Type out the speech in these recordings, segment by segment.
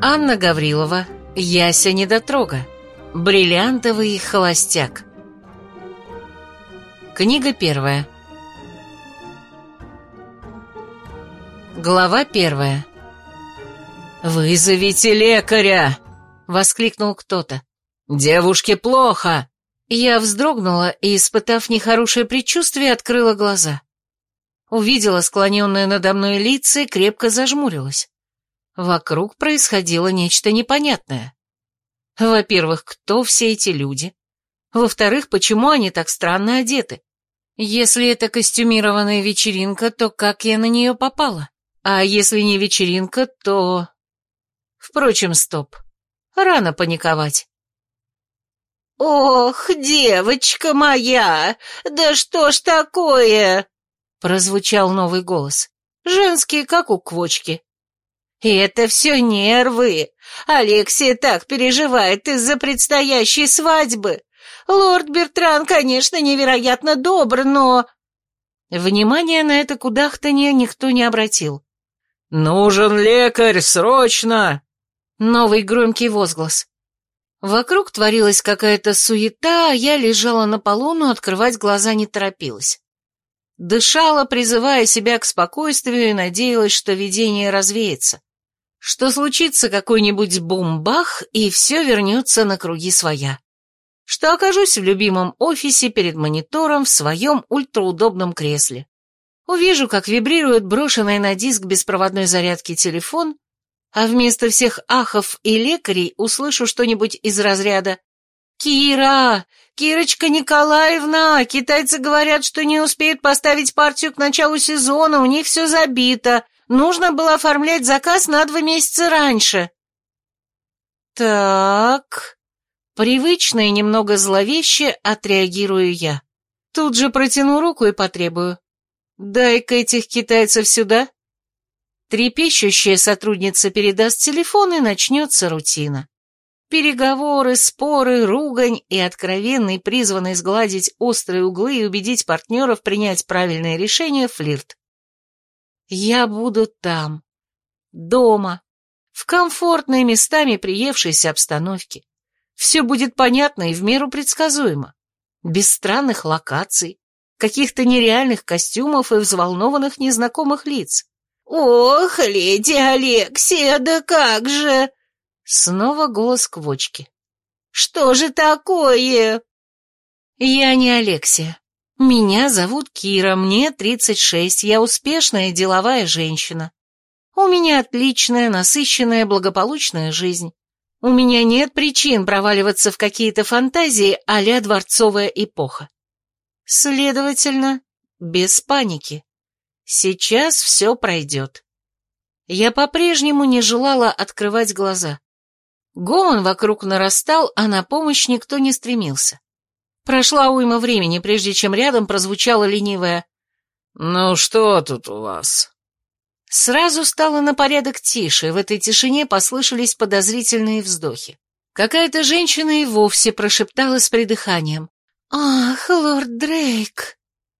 Анна Гаврилова, Яся Недотрога. Бриллиантовый холостяк. Книга первая. Глава первая. «Вызовите лекаря!» — воскликнул кто-то. «Девушке плохо!» Я вздрогнула и, испытав нехорошее предчувствие, открыла глаза. Увидела склоненные надо мной лица и крепко зажмурилась. Вокруг происходило нечто непонятное. Во-первых, кто все эти люди? Во-вторых, почему они так странно одеты? Если это костюмированная вечеринка, то как я на нее попала? А если не вечеринка, то... Впрочем, стоп. Рано паниковать. «Ох, девочка моя, да что ж такое?» Прозвучал новый голос, женский, как у квочки. «Это все нервы. Алексия так переживает из-за предстоящей свадьбы. Лорд Бертран, конечно, невероятно добр, но...» Внимания на это кудахтанье никто не обратил. «Нужен лекарь, срочно!» Новый громкий возглас. Вокруг творилась какая-то суета, а я лежала на полу, но открывать глаза не торопилась. Дышала, призывая себя к спокойствию, и надеялась, что видение развеется. Что случится какой-нибудь бум-бах, и все вернется на круги своя. Что окажусь в любимом офисе перед монитором в своем ультраудобном кресле. Увижу, как вибрирует брошенный на диск беспроводной зарядки телефон, а вместо всех ахов и лекарей услышу что-нибудь из разряда: «Кира! Кирочка Николаевна! Китайцы говорят, что не успеют поставить партию к началу сезона, у них все забито. Нужно было оформлять заказ на 2 месяца раньше». Так... Привычно и немного зловеще отреагирую я. Тут же протяну руку и потребую: «Дай-ка этих китайцев сюда». Трепещущая сотрудница передаст телефон, и начнется рутина. Переговоры, споры, ругань и откровенный, призванный сгладить острые углы и убедить партнеров принять правильное решение, флирт. Я буду там, дома, в комфортной, местами приевшейся обстановке. Все будет понятно и в меру предсказуемо. Без странных локаций, каких-то нереальных костюмов и взволнованных незнакомых лиц. «Ох, леди Алексия, да как же!» Снова голос квочки. «Что же такое?» «Я не Алексия. Меня зовут Кира, мне 36, я успешная деловая женщина. У меня отличная, насыщенная, благополучная жизнь. У меня нет причин проваливаться в какие-то фантазии а-ля дворцовая эпоха. Следовательно, без паники. Сейчас все пройдет». Я по-прежнему не желала открывать глаза. Гомон вокруг нарастал, а на помощь никто не стремился. Прошла уйма времени, прежде чем рядом прозвучало ленивое: «Ну что тут у вас?» Сразу стало на порядок тише, и в этой тишине послышались подозрительные вздохи. Какая-то женщина и вовсе прошептала с придыханием: «Ах, лорд Дрейк!»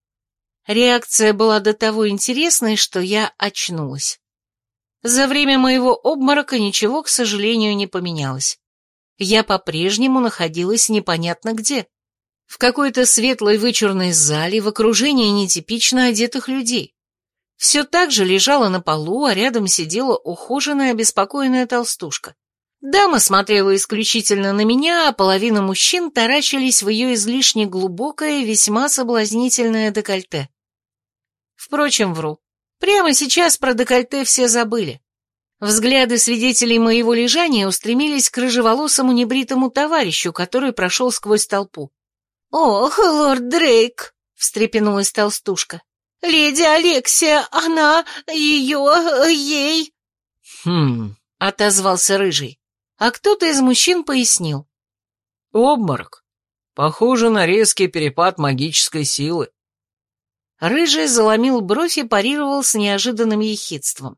Реакция была до того интересной, что я очнулась. За время моего обморока ничего, к сожалению, не поменялось. Я по-прежнему находилась непонятно где. В какой-то светлой вычурной зале в окружении нетипично одетых людей. Все так же лежала на полу, а рядом сидела ухоженная, обеспокоенная толстушка. Дама смотрела исключительно на меня, а половина мужчин таращились в ее излишне глубокое и весьма соблазнительное декольте. Впрочем, вру. Прямо сейчас про декольте все забыли. Взгляды свидетелей моего лежания устремились к рыжеволосому небритому товарищу, который прошел сквозь толпу. «Ох, лорд Дрейк!» — встрепенулась толстушка. «Леди Алексия, она... ей...» — отозвался рыжий. А кто-то из мужчин пояснил. «Обморок. Похоже на резкий перепад магической силы». Рыжий заломил бровь и парировал с неожиданным ехидством.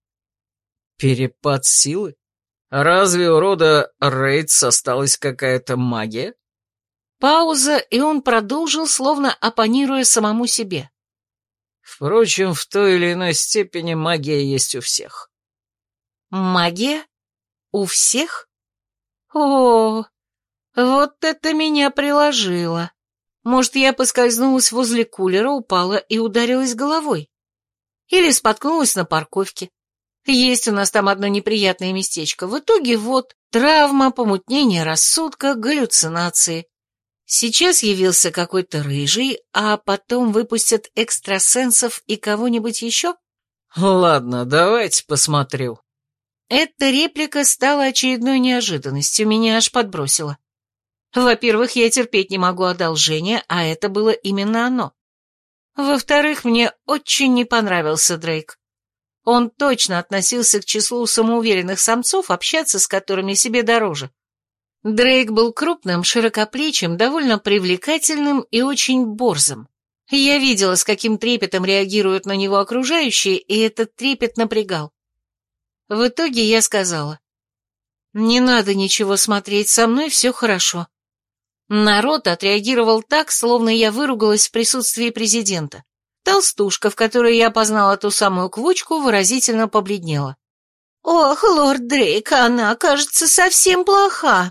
«Перепад силы? Разве у рода Рейтс осталась какая-то магия?» Пауза, и он продолжил, словно оппонируя самому себе. «Впрочем, в той или иной степени магия есть у всех». «Магия?» У всех? О, вот это меня приложило. Может, я поскользнулась возле кулера, упала и ударилась головой. Или споткнулась на парковке. Есть у нас там одно неприятное местечко. В итоге вот травма, помутнение рассудка, галлюцинации. Сейчас явился какой-то рыжий, а потом выпустят экстрасенсов и кого-нибудь еще? Ладно, давайте посмотрю. Эта реплика стала очередной неожиданностью, меня аж подбросило. Во-первых, я терпеть не могу одолжения, а это было именно оно. Во-вторых, мне очень не понравился Дрейк. Он точно относился к числу самоуверенных самцов, общаться с которыми себе дороже. Дрейк был крупным, широкоплечим, довольно привлекательным и очень борзым. Я видела, с каким трепетом реагируют на него окружающие, и этот трепет напрягал. В итоге я сказала: «Не надо ничего смотреть, со мной все хорошо». Народ отреагировал так, словно я выругалась в присутствии президента. Толстушка, в которой я познала ту самую квочку, выразительно побледнела. «Ох, лорд Дрейк, она, кажется, совсем плоха».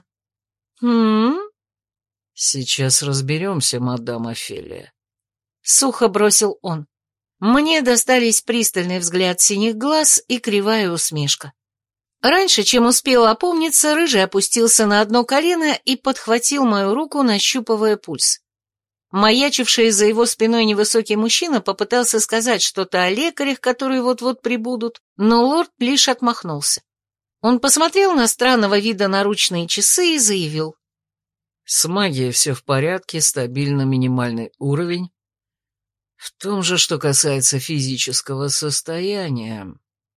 Сейчас разберемся, мадам Офелия. Сухо бросил он. Мне достались пристальный взгляд синих глаз и кривая усмешка. Раньше, чем успела опомниться, рыжий опустился на одно колено и подхватил мою руку, нащупывая пульс. Маячивший за его спиной невысокий мужчина попытался сказать что-то о лекарях, которые вот-вот прибудут, но лорд лишь отмахнулся. Он посмотрел на странного вида наручные часы и заявил: С магией все в порядке, стабильно минимальный уровень. В том же, что касается физического состояния.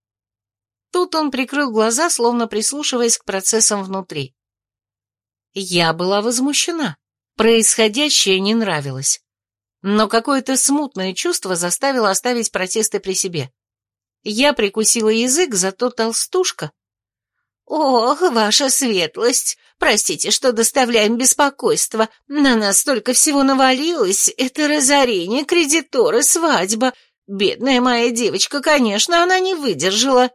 Тут он прикрыл глаза, словно прислушиваясь к процессам внутри. Я была возмущена. Происходящее не нравилось. Но какое-то смутное чувство заставило оставить протесты при себе. Я прикусила язык, зато толстушка... «Ох, ваша светлость, простите, что доставляем беспокойство. На нас столько всего навалилось. Это разорение, кредиторы, свадьба. Бедная моя девочка, конечно, она не выдержала».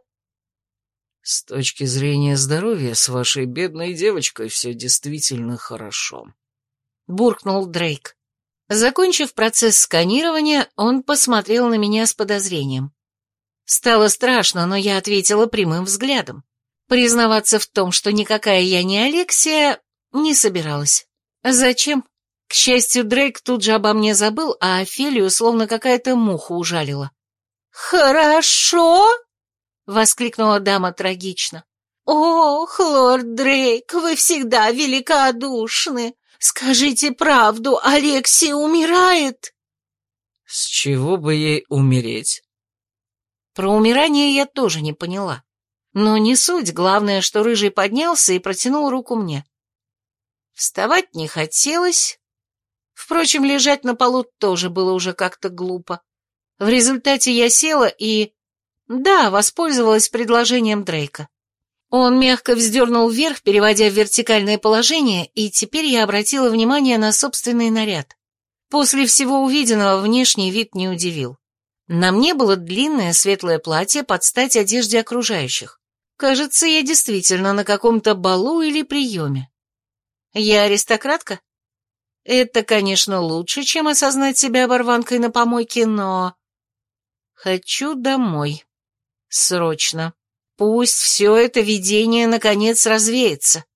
С точки зрения здоровья, с вашей бедной девочкой все действительно хорошо. Буркнул Дрейк. Закончив процесс сканирования, он посмотрел на меня с подозрением. Стало страшно, но я ответила прямым взглядом. Признаваться в том, что никакая я не Алексия, не собиралась. Зачем? К счастью, Дрейк тут же обо мне забыл, а Офелию словно какая-то муха ужалила. «Хорошо?» — воскликнула дама трагично. «Ох, лорд Дрейк, вы всегда великодушны. Скажите правду, Алексия умирает?» С чего бы ей умереть? Про умирание я тоже не поняла. Но не суть, главное, что рыжий поднялся и протянул руку мне. Вставать не хотелось. Впрочем, лежать на полу тоже было уже как-то глупо. В результате я села и... Да, воспользовалась предложением Дрейка. Он мягко вздернул вверх, переводя в вертикальное положение, и теперь я обратила внимание на собственный наряд. После всего увиденного внешний вид не удивил. На мне было длинное светлое платье под стать одежде окружающих. Кажется, я действительно на каком-то балу или приеме. Я аристократка? Это, конечно, лучше, чем осознать себя оборванкой на помойке, но... Хочу домой. Срочно. Пусть все это видение наконец развеется.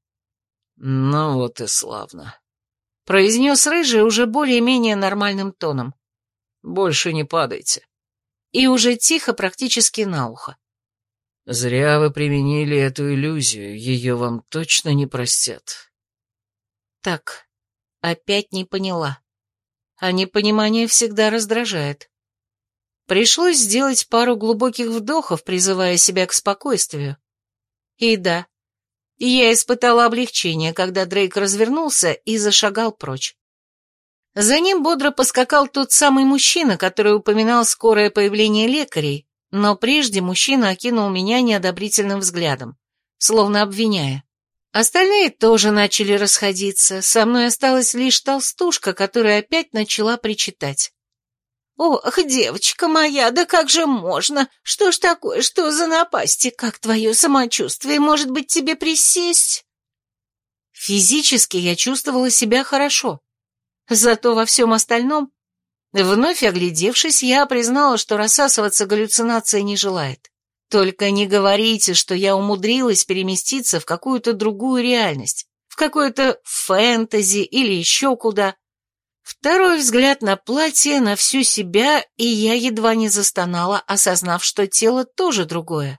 Ну вот и славно. Произнес рыжий уже более-менее нормальным тоном. Больше не падайте. И уже тихо, практически на ухо. Зря вы применили эту иллюзию, ее вам точно не простят. Так, опять не поняла. А непонимание всегда раздражает. Пришлось сделать пару глубоких вдохов, призывая себя к спокойствию. И да, я испытала облегчение, когда Дрейк развернулся и зашагал прочь. За ним бодро поскакал тот самый мужчина, который упоминал скорое появление лекарей, но прежде мужчина окинул меня неодобрительным взглядом, словно обвиняя. Остальные тоже начали расходиться, со мной осталась лишь толстушка, которая опять начала причитать. Ох, девочка моя, да как же можно? Что ж такое, что за напасти? Как твое самочувствие? Может быть, тебе присесть?» Физически я чувствовала себя хорошо. Зато во всем остальном, вновь оглядевшись, я признала, что рассасываться галлюцинация не желает. Только не говорите, что я умудрилась переместиться в какую-то другую реальность, в какое-то фэнтези или еще куда. Второй взгляд на платье, на всю себя, и я едва не застонала, осознав, что тело тоже другое.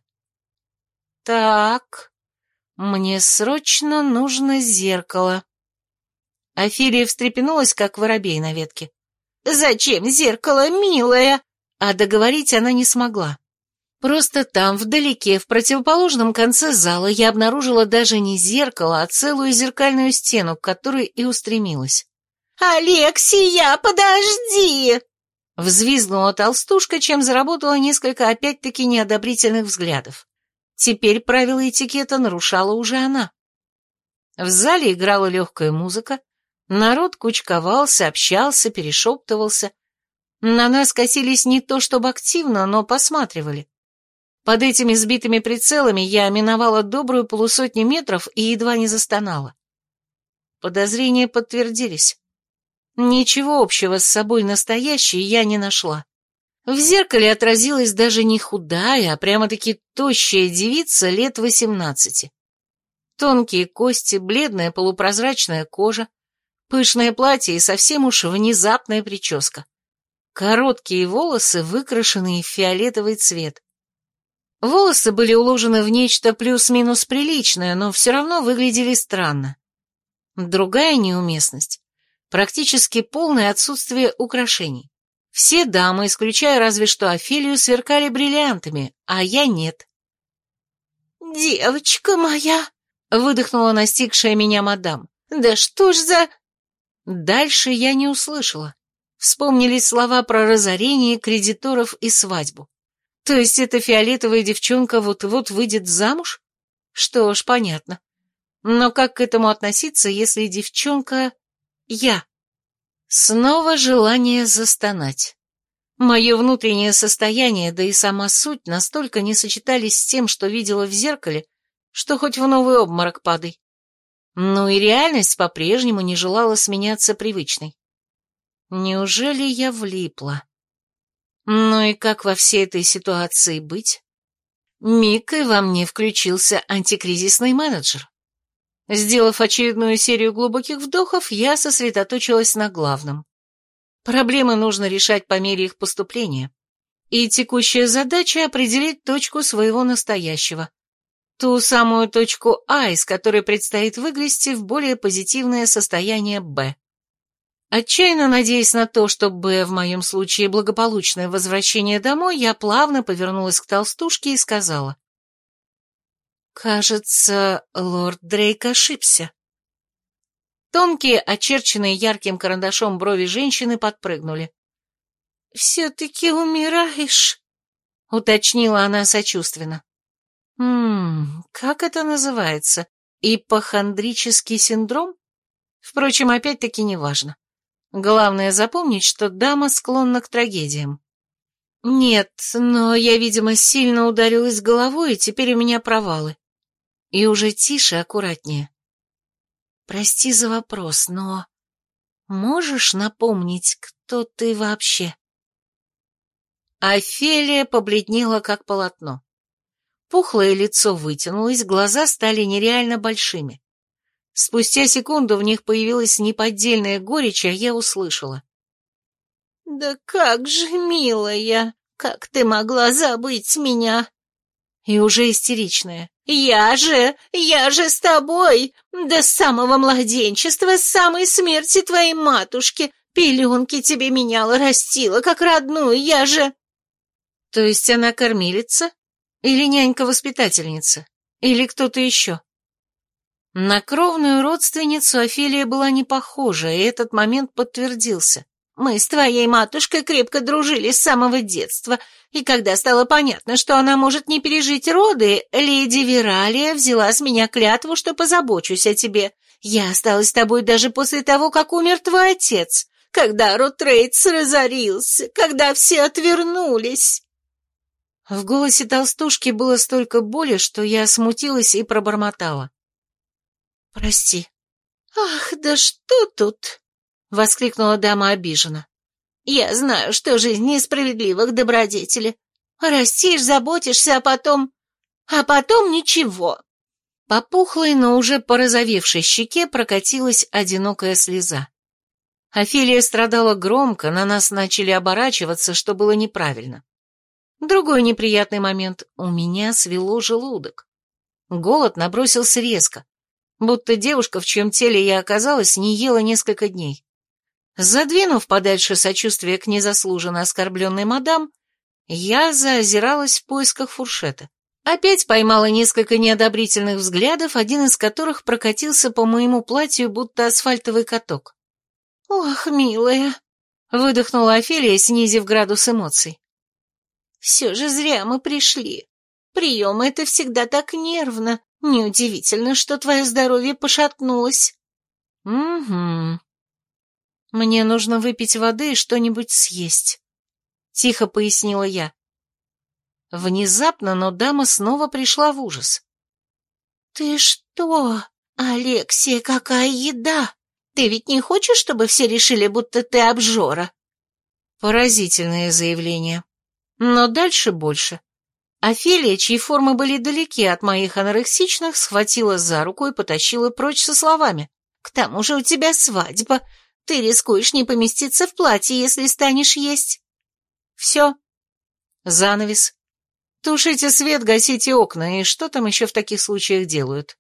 Так, мне срочно нужно зеркало. Офелия встрепенулась, как воробей на ветке. «Зачем зеркало, милая?» А договорить она не смогла. Просто там, вдалеке, в противоположном конце зала, я обнаружила даже не зеркало, а целую зеркальную стену, к которой и устремилась. «Алексия, подожди!» Взвизгнула толстушка, чем заработала несколько опять-таки неодобрительных взглядов. Теперь правила этикета нарушала уже она. В зале играла легкая музыка, народ кучковался, общался, перешептывался. На нас косились не то чтобы активно, но посматривали. Под этими сбитыми прицелами я миновала добрую 150 метров и едва не застонала. Подозрения подтвердились. Ничего общего с собой настоящей я не нашла. В зеркале отразилась даже не худая, а прямо-таки тощая девица лет 18. Тонкие кости, бледная полупрозрачная кожа, пышное платье и совсем уж внезапная прическа. Короткие волосы, выкрашенные в фиолетовый цвет. Волосы были уложены в нечто плюс-минус приличное, но все равно выглядели странно. Другая неуместность. Практически полное отсутствие украшений. Все дамы, исключая разве что Офелию, сверкали бриллиантами, а я нет. «Девочка моя!» — выдохнула настигшая меня мадам. «Да что ж за...» Дальше я не услышала. Вспомнились слова про разорение кредиторов и свадьбу. То есть эта фиолетовая девчонка вот-вот выйдет замуж? Что ж, понятно. Но как к этому относиться, если девчонка... я? Снова желание застонать. Мое внутреннее состояние, да и сама суть настолько не сочетались с тем, что видела в зеркале, что хоть в новый обморок падай. Ну и реальность по-прежнему не желала сменяться привычной. Неужели я влипла? Ну и как во всей этой ситуации быть? Миг, и во мне включился антикризисный менеджер. Сделав очередную серию глубоких вдохов, я сосредоточилась на главном. Проблемы нужно решать по мере их поступления. И текущая задача — определить точку своего настоящего. Ту самую точку А, из которой предстоит выгрести в более позитивное состояние Б. Отчаянно надеясь на то, что Б в моем случае благополучное возвращение домой, я плавно повернулась к толстушке и сказала: «Кажется, лорд Дрейк ошибся». Тонкие, очерченные ярким карандашом брови женщины подпрыгнули. «Все-таки умираешь?» — уточнила она сочувственно. Как это называется? Ипохондрический синдром? Впрочем, опять-таки неважно. Главное запомнить, что дама склонна к трагедиям. Нет, но я, видимо, сильно ударилась головой, и теперь у меня провалы. И уже тише, аккуратнее. Прости за вопрос, но можешь напомнить, кто ты вообще? Офелия побледнела, как полотно. Пухлое лицо вытянулось, глаза стали нереально большими. Спустя секунду в них появилась неподдельная горечь, а я услышала: «Да как же, милая, как ты могла забыть меня?» И уже истеричная: Я же с тобой, до самого младенчества, с самой смерти твоей матушки, пеленки тебе меняла, растила, как родную, я же...» То есть она кормилица? Или нянька-воспитательница? Или кто-то еще? На кровную родственницу Офелия была не похожа, и этот момент подтвердился. «Мы с твоей матушкой крепко дружили с самого детства, и когда стало понятно, что она может не пережить роды, леди Вералия взяла с меня клятву, что позабочусь о тебе. Я осталась с тобой даже после того, как умер твой отец. когда Ротрейдс разорился, когда все отвернулись». В голосе толстушки было столько боли, что я смутилась и пробормотала. «Прости». «Ах, да что тут?» — воскликнула дама обиженно. «Я знаю, что жизнь несправедлива к добродетели. Растишь, заботишься, а потом ничего». По пухлой, но уже порозовевшей щеке прокатилась одинокая слеза. Офелия страдала громко, на нас начали оборачиваться, что было неправильно. Другой неприятный момент — у меня свело желудок. Голод набросился резко, будто девушка, в чьем теле я оказалась, не ела несколько дней. Задвинув подальше сочувствие к незаслуженно оскорбленной мадам, я заозиралась в поисках фуршета. Опять поймала несколько неодобрительных взглядов, один из которых прокатился по моему платью, будто асфальтовый каток. «Ох, милая», — выдохнула Офелия, снизив градус эмоций. «Все же зря мы пришли. Прием — это всегда так нервно. Неудивительно, что твое здоровье пошатнулось». «Угу. Мне нужно выпить воды и что-нибудь съесть», — тихо пояснила я. Внезапно, но дама снова пришла в ужас. «Ты что, Алексия, какая еда? Ты ведь не хочешь, чтобы все решили, будто ты обжора?» Поразительное заявление. Но дальше больше. Офелия, чьи формы были далеки от моих анорексичных, схватила за руку и потащила прочь со словами. «К тому же у тебя свадьба. Ты рискуешь не поместиться в платье, если станешь есть». «Все. Занавес. Тушите свет, гасите окна, и что там еще в таких случаях делают?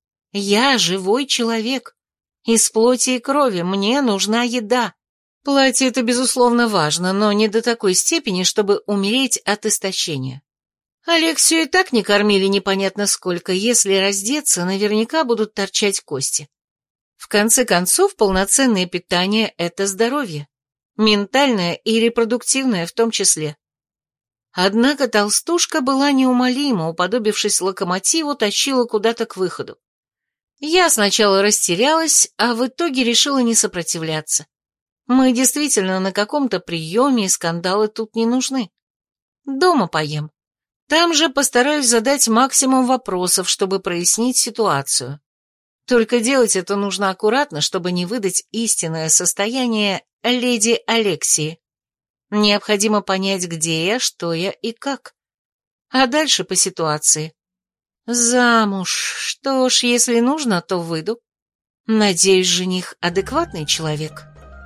Я живой человек. Из плоти и крови мне нужна еда. Платье — это, безусловно, важно, но не до такой степени, чтобы умереть от истощения. Алексию и так не кормили непонятно сколько, если раздеться, наверняка будут торчать кости. В конце концов, полноценное питание — это здоровье. Ментальное и репродуктивное в том числе. Однако толстушка была неумолима, уподобившись локомотиву, тащила куда-то к выходу. Я сначала растерялась, а в итоге решила не сопротивляться. Мы действительно на каком-то приеме, и скандалы тут не нужны. Дома поем. Там же постараюсь задать максимум вопросов, чтобы прояснить ситуацию. Только делать это нужно аккуратно, чтобы не выдать истинное состояние леди Алексии. Необходимо понять, где я, что я и как. А дальше по ситуации. Замуж. Что ж, если нужно, то выйду. Надеюсь, жених адекватный человек.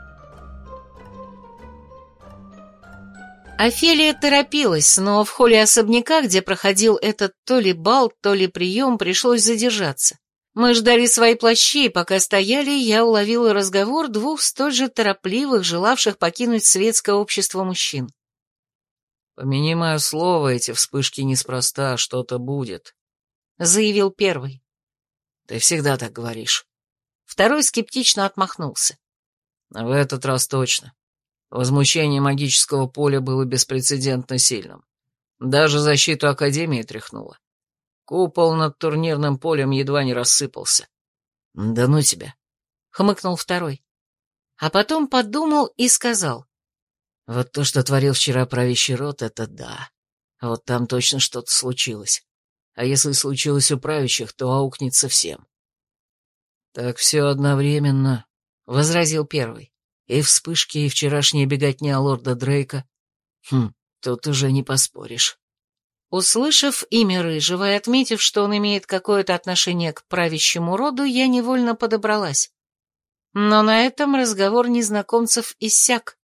Офелия торопилась, но в холле особняка, где проходил этот то ли бал, то ли прием, пришлось задержаться. Мы ждали свои плащи, и пока стояли, я уловила разговор двух столь же торопливых, желавших покинуть светское общество мужчин. «Помяни мое слово, эти вспышки неспроста, что-то будет», — заявил первый. «Ты всегда так говоришь». Второй скептично отмахнулся. «В этот раз точно. Возмущение магического поля было беспрецедентно сильным. Даже защиту Академии тряхнуло. Купол над турнирным полем едва не рассыпался. Да ну тебя», — хмыкнул второй. А потом подумал и сказал. «Вот то, что творил вчера правящий род, это да. Вот там точно что-то случилось. А если случилось у правящих, то аукнется всем». «Так все одновременно», — возразил первый. «И вспышки, и вчерашняя беготня лорда Дрейка. Тут уже не поспоришь». Услышав имя Рыжего и отметив, что он имеет какое-то отношение к правящему роду, я невольно подобралась. Но на этом разговор незнакомцев иссяк.